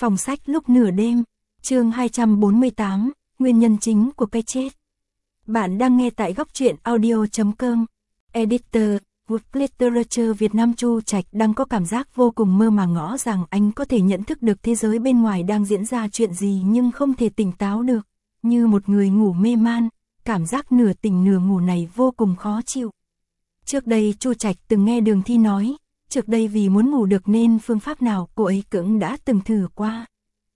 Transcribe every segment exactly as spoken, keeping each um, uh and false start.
Phòng sách lúc nửa đêm, chương hai trăm bốn mươi tám, nguyên nhân chính của cái chết. Bạn đang nghe tại góc truyện audio chấm com. Editor, Wood Literature Việt Nam Chu Trạch đang có cảm giác vô cùng mơ màng ngỡ rằng anh có thể nhận thức được thế giới bên ngoài đang diễn ra chuyện gì nhưng không thể tỉnh táo được, như một người ngủ mê man, cảm giác nửa tỉnh nửa ngủ này vô cùng khó chịu. Trước đây Chu Trạch từng nghe Đường Thi nói, trước đây vì muốn ngủ được nên phương pháp nào cô ấy cũng đã từng thử qua.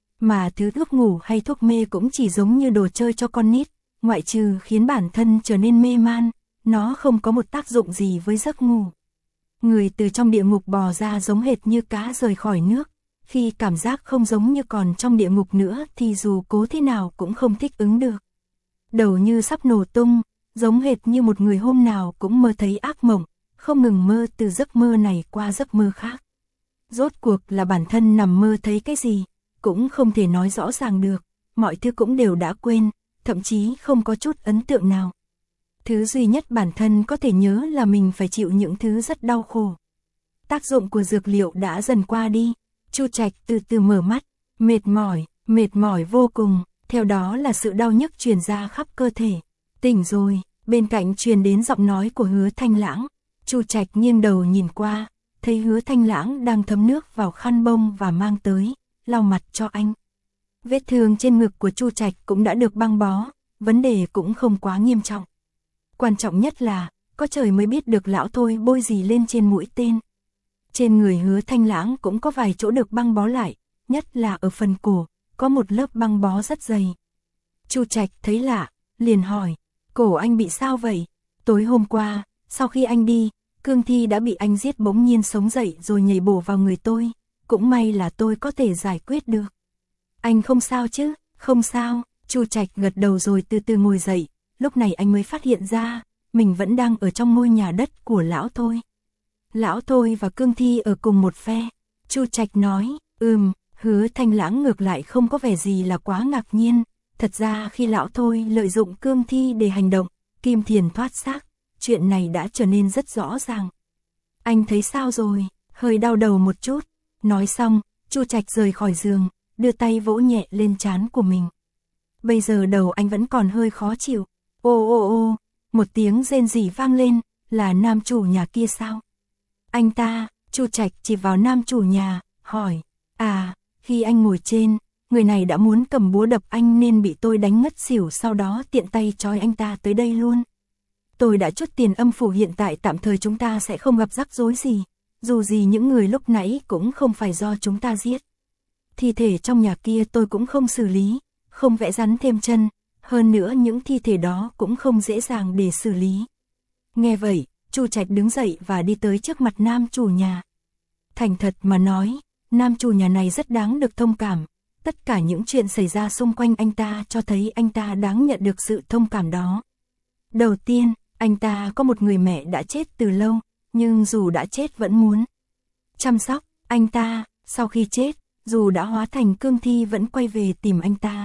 Mà thứ thuốc ngủ hay thuốc mê cũng chỉ giống như đồ chơi cho con nít, ngoại trừ khiến bản thân trở nên mê man, nó không có một tác dụng gì với giấc ngủ. Người từ trong địa ngục bò ra giống hệt như cá rời khỏi nước, khi cảm giác không giống như còn trong địa ngục nữa thì dù cố thế nào cũng không thích ứng được. Đầu như sắp nổ tung, giống hệt như một người hôm nào cũng mơ thấy ác mộng, không ngừng mơ từ giấc mơ này qua giấc mơ khác. Rốt cuộc là bản thân nằm mơ thấy cái gì, cũng không thể nói rõ ràng được, mọi thứ cũng đều đã quên, thậm chí không có chút ấn tượng nào. Thứ duy nhất bản thân có thể nhớ là mình phải chịu những thứ rất đau khổ. Tác dụng của dược liệu đã dần qua đi, Chu Trạch từ từ mở mắt, mệt mỏi, mệt mỏi vô cùng, theo đó là sự đau nhức truyền ra khắp cơ thể. Tỉnh rồi, bên cạnh truyền đến giọng nói của Hứa Thanh Lãng. Chu Trạch nghiêng đầu nhìn qua, thấy Hứa Thanh Lãng đang thấm nước vào khăn bông và mang tới, lau mặt cho anh. Vết thương trên ngực của Chu Trạch cũng đã được băng bó, vấn đề cũng không quá nghiêm trọng. Quan trọng nhất là, có trời mới biết được lão Thôi bôi gì lên trên mũi tên. Trên người Hứa Thanh Lãng cũng có vài chỗ được băng bó lại, nhất là ở phần cổ, có một lớp băng bó rất dày. Chu Trạch thấy lạ, liền hỏi, cổ anh bị sao vậy? Tối hôm qua, sau khi anh đi, Cương Thi đã bị anh giết bỗng nhiên sống dậy rồi nhảy bổ vào người tôi, cũng may là tôi có thể giải quyết được. Anh không sao chứ? Không sao, Chu Trạch gật đầu rồi từ từ ngồi dậy, lúc này anh mới phát hiện ra, mình vẫn đang ở trong ngôi nhà đất của lão Thôi. Lão Thôi và Cương Thi ở cùng một phe. Chu Trạch nói, ừm, Hứa Thanh Lãng ngược lại không có vẻ gì là quá ngạc nhiên, thật ra khi lão Thôi lợi dụng Cương Thi để hành động, Kim Thiền thoát xác, chuyện này đã trở nên rất rõ ràng. Anh thấy sao rồi? Hơi đau đầu một chút. Nói xong, Chu Trạch rời khỏi giường, đưa tay vỗ nhẹ lên trán của mình. Bây giờ đầu anh vẫn còn hơi khó chịu. Ô ô ô, một tiếng rên rỉ vang lên, là nam chủ nhà kia sao? Anh ta, Chu Trạch chỉ vào nam chủ nhà, hỏi, à, khi anh ngồi trên, người này đã muốn cầm búa đập anh nên bị tôi đánh ngất xỉu, sau đó tiện tay trói anh ta tới đây luôn. Tôi đã chốt tiền âm phủ, hiện tại tạm thời chúng ta sẽ không gặp rắc rối gì, dù gì những người lúc nãy cũng không phải do chúng ta giết. Thi thể trong nhà kia tôi cũng không xử lý, không vẽ rắn thêm chân, hơn nữa những thi thể đó cũng không dễ dàng để xử lý. Nghe vậy, Chu Trạch đứng dậy và đi tới trước mặt nam chủ nhà. Thành thật mà nói, nam chủ nhà này rất đáng được thông cảm, tất cả những chuyện xảy ra xung quanh anh ta cho thấy anh ta đáng nhận được sự thông cảm đó. Đầu tiên, anh ta có một người mẹ đã chết từ lâu, nhưng dù đã chết vẫn muốn chăm sóc anh ta, sau khi chết, dù đã hóa thành Cương Thi vẫn quay về tìm anh ta.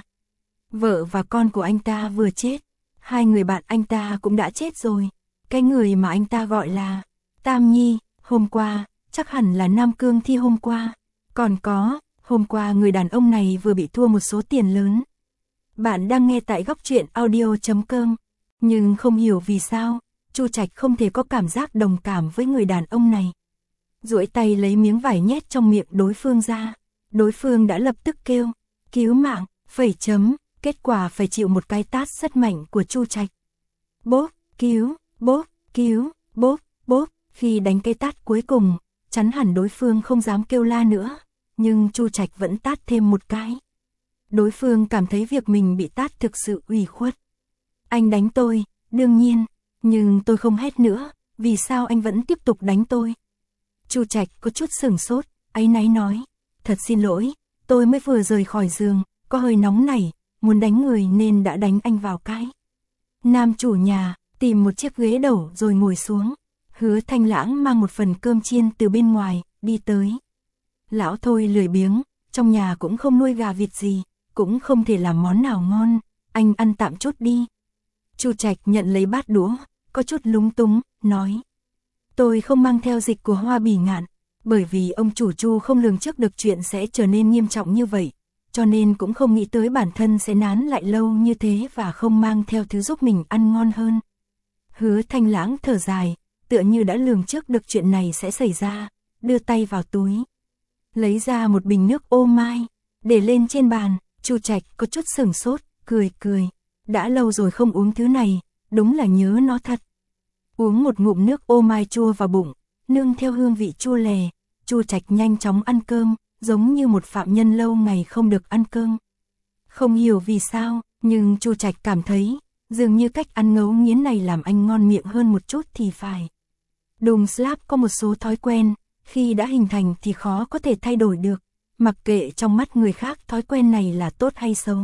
Vợ và con của anh ta vừa chết, hai người bạn anh ta cũng đã chết rồi, cái người mà anh ta gọi là Tam Nhi, hôm qua, chắc hẳn là Nam Cương Thi hôm qua, còn có, hôm qua người đàn ông này vừa bị thua một số tiền lớn. Bạn đang nghe tại góc truyện audio chấm com. Nhưng không hiểu vì sao, Chu Trạch không thể có cảm giác đồng cảm với người đàn ông này. Duỗi tay lấy miếng vải nhét trong miệng đối phương ra, đối phương đã lập tức kêu, cứu mạng, phẩy chấm, kết quả phải chịu một cái tát rất mạnh của Chu Trạch. Bốp, cứu, bốp, cứu, bốp, bốp, khi đánh cái tát cuối cùng, chắn hẳn đối phương không dám kêu la nữa, nhưng Chu Trạch vẫn tát thêm một cái. Đối phương cảm thấy việc mình bị tát thực sự ủy khuất. Anh đánh tôi, đương nhiên, nhưng tôi không hét nữa, vì sao anh vẫn tiếp tục đánh tôi? Chu Trạch có chút sửng sốt, áy náy nói, thật xin lỗi, tôi mới vừa rời khỏi giường, có hơi nóng nảy, muốn đánh người nên đã đánh anh vào cái. Nam chủ nhà, tìm một chiếc ghế đầu rồi ngồi xuống, Hứa Thanh Lãng mang một phần cơm chiên từ bên ngoài, đi tới. Lão Thôi lười biếng, trong nhà cũng không nuôi gà vịt gì, cũng không thể làm món nào ngon, anh ăn tạm chút đi. Chu Trạch nhận lấy bát đũa, có chút lúng túng, nói. Tôi không mang theo dịch của Hoa Bỉ Ngạn, Bởi vì ông chủ Chu không lường trước được chuyện sẽ trở nên nghiêm trọng như vậy, cho nên cũng không nghĩ tới bản thân sẽ nán lại lâu như thế và không mang theo thứ giúp mình ăn ngon hơn. Hứa Thanh Lãng thở dài, tựa như đã lường trước được chuyện này sẽ xảy ra, đưa tay vào túi, lấy ra một bình nước ô mai, để lên trên bàn. Chu Trạch có chút sửng sốt, cười cười, đã lâu rồi không uống thứ này, đúng là nhớ nó thật. Uống một ngụm nước ô mai chua vào bụng, nương theo hương vị chua lè, Chu Trạch nhanh chóng ăn cơm, giống như một phạm nhân lâu ngày không được ăn cơm. Không hiểu vì sao, nhưng Chu Trạch cảm thấy, dường như cách ăn ngấu nghiến này làm anh ngon miệng hơn một chút thì phải. Đùng Slap có một số thói quen, khi đã hình thành thì khó có thể thay đổi được, mặc kệ trong mắt người khác thói quen này là tốt hay xấu.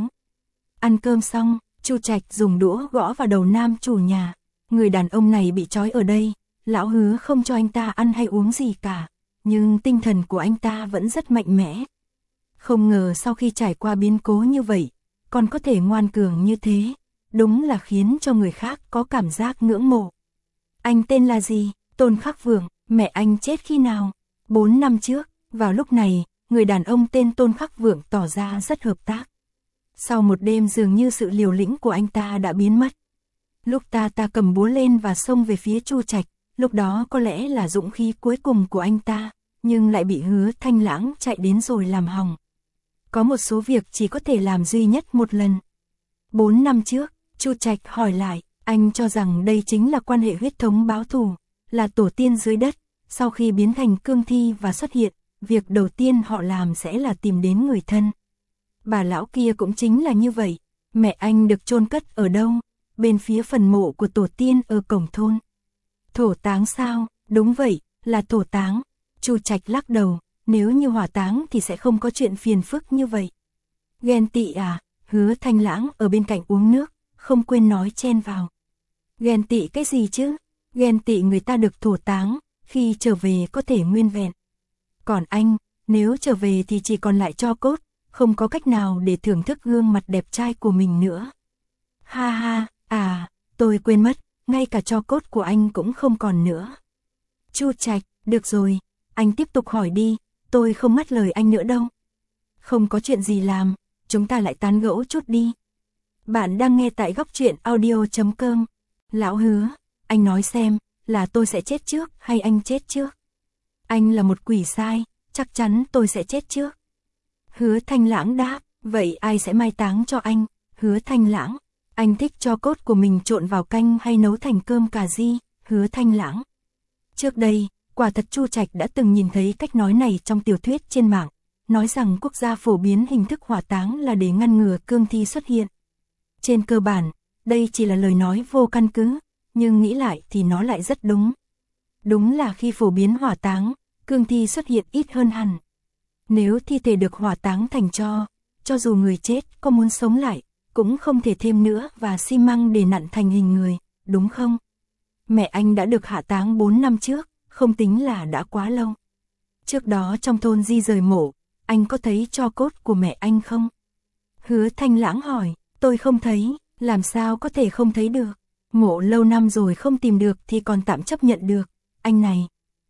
Ăn cơm xong, Chu Trạch dùng đũa gõ vào đầu nam chủ nhà. Người đàn ông này bị trói ở đây, lão Hứa không cho anh ta ăn hay uống gì cả, nhưng tinh thần của anh ta vẫn rất mạnh mẽ. Không ngờ sau khi trải qua biến cố như vậy, còn có thể ngoan cường như thế, đúng là khiến cho người khác có cảm giác ngưỡng mộ. Anh tên là gì? Tôn Khắc Vượng. Mẹ anh chết khi nào? Bốn năm trước. Vào lúc này, người đàn ông tên Tôn Khắc Vượng tỏ ra rất hợp tác. Sau một đêm dường như sự liều lĩnh của anh ta đã biến mất. Lúc ta ta cầm búa lên và xông về phía Chu Trạch, lúc đó có lẽ là dũng khí cuối cùng của anh ta, nhưng lại bị Hứa Thanh Lãng chạy đến rồi làm hỏng. Có một số việc chỉ có thể làm duy nhất một lần. Bốn năm trước, Chu Trạch hỏi lại, anh cho rằng đây chính là quan hệ huyết thống báo thù, là tổ tiên dưới đất, sau khi biến thành cương thi và xuất hiện, việc đầu tiên họ làm sẽ là tìm đến người thân. Bà lão kia cũng chính là như vậy, mẹ anh được chôn cất ở đâu? Bên phía phần mộ của tổ tiên ở cổng thôn. Thổ táng sao? Đúng vậy, là thổ táng. Chu Trạch lắc đầu, nếu như hỏa táng thì sẽ không có chuyện phiền phức như vậy. Ghen tị à? Hứa Thanh Lãng ở bên cạnh uống nước, không quên nói chen vào. Ghen tị cái gì chứ? Ghen tị người ta được thổ táng, khi trở về có thể nguyên vẹn. Còn anh, nếu trở về thì chỉ còn lại tro cốt, không có cách nào để thưởng thức gương mặt đẹp trai của mình nữa. Ha ha, à, tôi quên mất, ngay cả tro cốt của anh cũng không còn nữa. Chu Trạch, được rồi, anh tiếp tục hỏi đi, tôi không ngắt lời anh nữa đâu. Không có chuyện gì làm, chúng ta lại tán gẫu chút đi. Bạn đang nghe tại góc truyện audio chấm com. Lão Hứa, anh nói xem, là tôi sẽ chết trước hay anh chết trước? Anh là một quỷ sai, chắc chắn tôi sẽ chết trước. Hứa Thanh Lãng đáp, vậy ai sẽ mai táng cho anh? Hứa Thanh Lãng, anh thích cho cốt của mình trộn vào canh hay nấu thành cơm cà ri? Hứa Thanh Lãng. Trước đây, quả thật Chu Trạch đã từng nhìn thấy cách nói này trong tiểu thuyết trên mạng, nói rằng quốc gia phổ biến hình thức hỏa táng là để ngăn ngừa cương thi xuất hiện. Trên cơ bản, đây chỉ là lời nói vô căn cứ, nhưng nghĩ lại thì nó lại rất đúng. Đúng là khi phổ biến hỏa táng, cương thi xuất hiện ít hơn hẳn. Nếu thi thể được hỏa táng thành tro, cho dù người chết có muốn sống lại, cũng không thể thêm nữa và xi măng để nặn thành hình người, đúng không? Mẹ anh đã được hạ táng bốn năm trước, không tính là đã quá lâu. Trước đó trong thôn di rời mộ, anh có thấy tro cốt của mẹ anh không? Hứa Thanh Lãng hỏi, tôi không thấy, làm sao có thể không thấy được? Mộ lâu năm rồi không tìm được thì còn tạm chấp nhận được, anh này.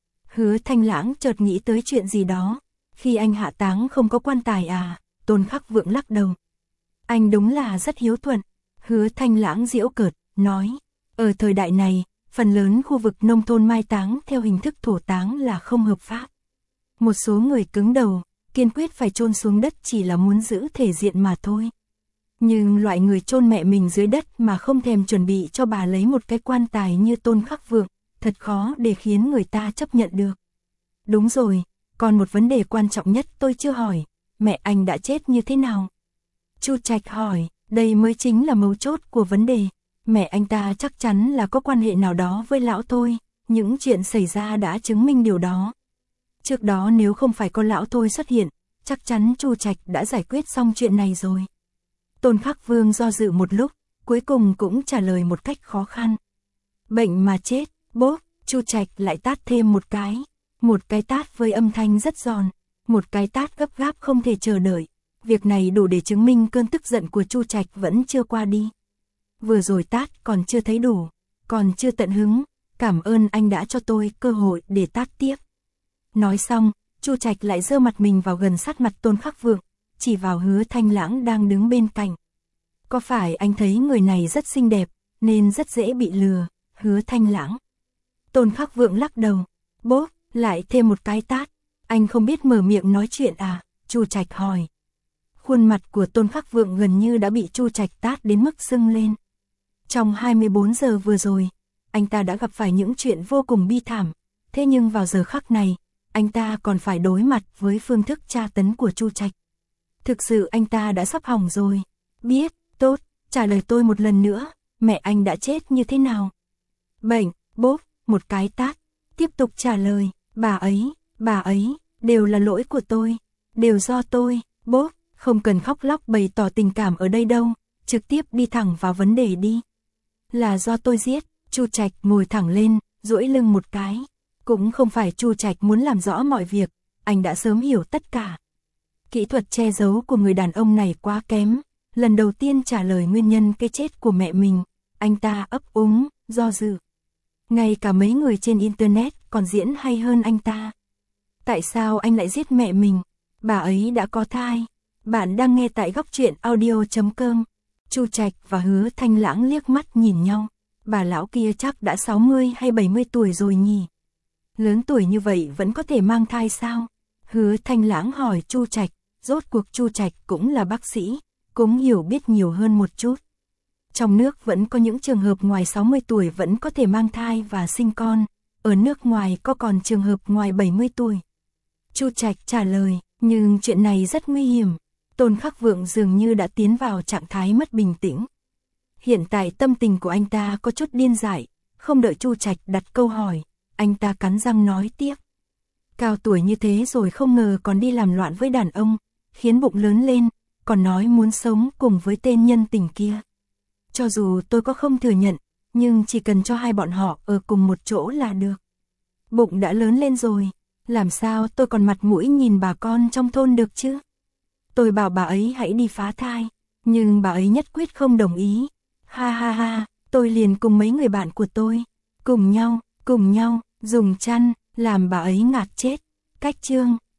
Hứa Thanh Lãng chợt nghĩ tới chuyện gì đó, khi anh hạ táng không có quan tài à? Tôn Khắc Vượng lắc đầu. Anh đúng là rất hiếu thuận. Hứa Thanh Lãng giễu cợt, nói, ở thời đại này, phần lớn khu vực nông thôn mai táng theo hình thức thổ táng là không hợp pháp. Một số người cứng đầu, kiên quyết phải chôn xuống đất chỉ là muốn giữ thể diện mà thôi. Nhưng loại người chôn mẹ mình dưới đất mà không thèm chuẩn bị cho bà lấy một cái quan tài như Tôn Khắc Vượng, thật khó để khiến người ta chấp nhận được. Đúng rồi, còn một vấn đề quan trọng nhất tôi chưa hỏi, mẹ anh đã chết như thế nào? Chu Trạch hỏi, đây mới chính là mấu chốt của vấn đề. Mẹ anh ta chắc chắn là có quan hệ nào đó với lão thôi, những chuyện xảy ra đã chứng minh điều đó. Trước đó nếu không phải có lão thôi xuất hiện, chắc chắn Chu Trạch đã giải quyết xong chuyện này rồi. Tôn Khắc Vương do dự một lúc, cuối cùng cũng trả lời một cách khó khăn. Bệnh mà chết, bốp, Chu Trạch lại tát thêm một cái. Một cái tát với âm thanh rất giòn, một cái tát gấp gáp không thể chờ đợi. Việc này đủ để chứng minh cơn tức giận của Chu Trạch vẫn chưa qua đi. Vừa rồi tát còn chưa thấy đủ, còn chưa tận hứng, cảm ơn anh đã cho tôi cơ hội để tát tiếp. Nói xong, Chu Trạch lại giơ mặt mình vào gần sát mặt Tôn Khắc Vượng, chỉ vào Hứa Thanh Lãng đang đứng bên cạnh. Có phải anh thấy người này rất xinh đẹp, nên rất dễ bị lừa, Hứa Thanh Lãng? Tôn Khắc Vượng lắc đầu, bốp, lại thêm một cái tát. Anh không biết mở miệng nói chuyện à? Chu Trạch hỏi. Khuôn mặt của Tôn Khắc Vượng gần như đã bị Chu Trạch tát đến mức sưng lên. Trong hai mươi bốn giờ vừa rồi, anh ta đã gặp phải những chuyện vô cùng bi thảm, thế nhưng vào giờ khắc này, anh ta còn phải đối mặt với phương thức tra tấn của Chu Trạch. Thực sự anh ta đã sắp hỏng rồi. Biết, tốt, trả lời tôi một lần nữa, mẹ anh đã chết như thế nào? Bệnh, bốp, một cái tát. Tiếp tục trả lời, bà ấy, bà ấy, đều là lỗi của tôi, đều do tôi, bốp, không cần khóc lóc bày tỏ tình cảm ở đây đâu, trực tiếp đi thẳng vào vấn đề đi. Là do tôi giết. Chu Trạch ngồi thẳng lên, duỗi lưng một cái. Cũng không phải Chu Trạch muốn làm rõ mọi việc, anh đã sớm hiểu tất cả. Kỹ thuật che giấu của người đàn ông này quá kém. Lần đầu tiên trả lời nguyên nhân cái chết của mẹ mình, anh ta ấp úng, do dự. Ngay cả mấy người trên internet còn diễn hay hơn anh ta. Tại sao anh lại giết mẹ mình? Bà ấy đã có thai. Bạn đang nghe tại góc truyện audio chấm com. Chu Trạch và Hứa Thanh Lãng liếc mắt nhìn nhau. Bà lão kia chắc đã sáu mươi hay bảy mươi tuổi rồi nhỉ? Lớn tuổi như vậy vẫn có thể mang thai sao? Hứa Thanh Lãng hỏi Chu Trạch, rốt cuộc Chu Trạch cũng là bác sĩ, cũng hiểu biết nhiều hơn một chút. Trong nước vẫn có những trường hợp ngoài sáu mươi tuổi vẫn có thể mang thai và sinh con, ở nước ngoài có còn trường hợp ngoài bảy mươi tuổi. Chu Trạch trả lời, nhưng chuyện này rất nguy hiểm. Tôn Khắc Vượng dường như đã tiến vào trạng thái mất bình tĩnh. Hiện tại tâm tình của anh ta có chút điên dại, không đợi Chu Trạch đặt câu hỏi, anh ta cắn răng nói tiếp. Cao tuổi như thế rồi không ngờ còn đi làm loạn với đàn ông, khiến bụng lớn lên, còn nói muốn sống cùng với tên nhân tình kia. Cho dù tôi có không thừa nhận, nhưng chỉ cần cho hai bọn họ ở cùng một chỗ là được. Bụng đã lớn lên rồi, làm sao tôi còn mặt mũi nhìn bà con trong thôn được chứ? Tôi bảo bà ấy hãy đi phá thai, nhưng bà ấy nhất quyết không đồng ý. Ha ha ha, tôi liền cùng mấy người bạn của tôi, cùng nhau, cùng nhau, dùng chăn, làm bà ấy ngạt chết. Cách chương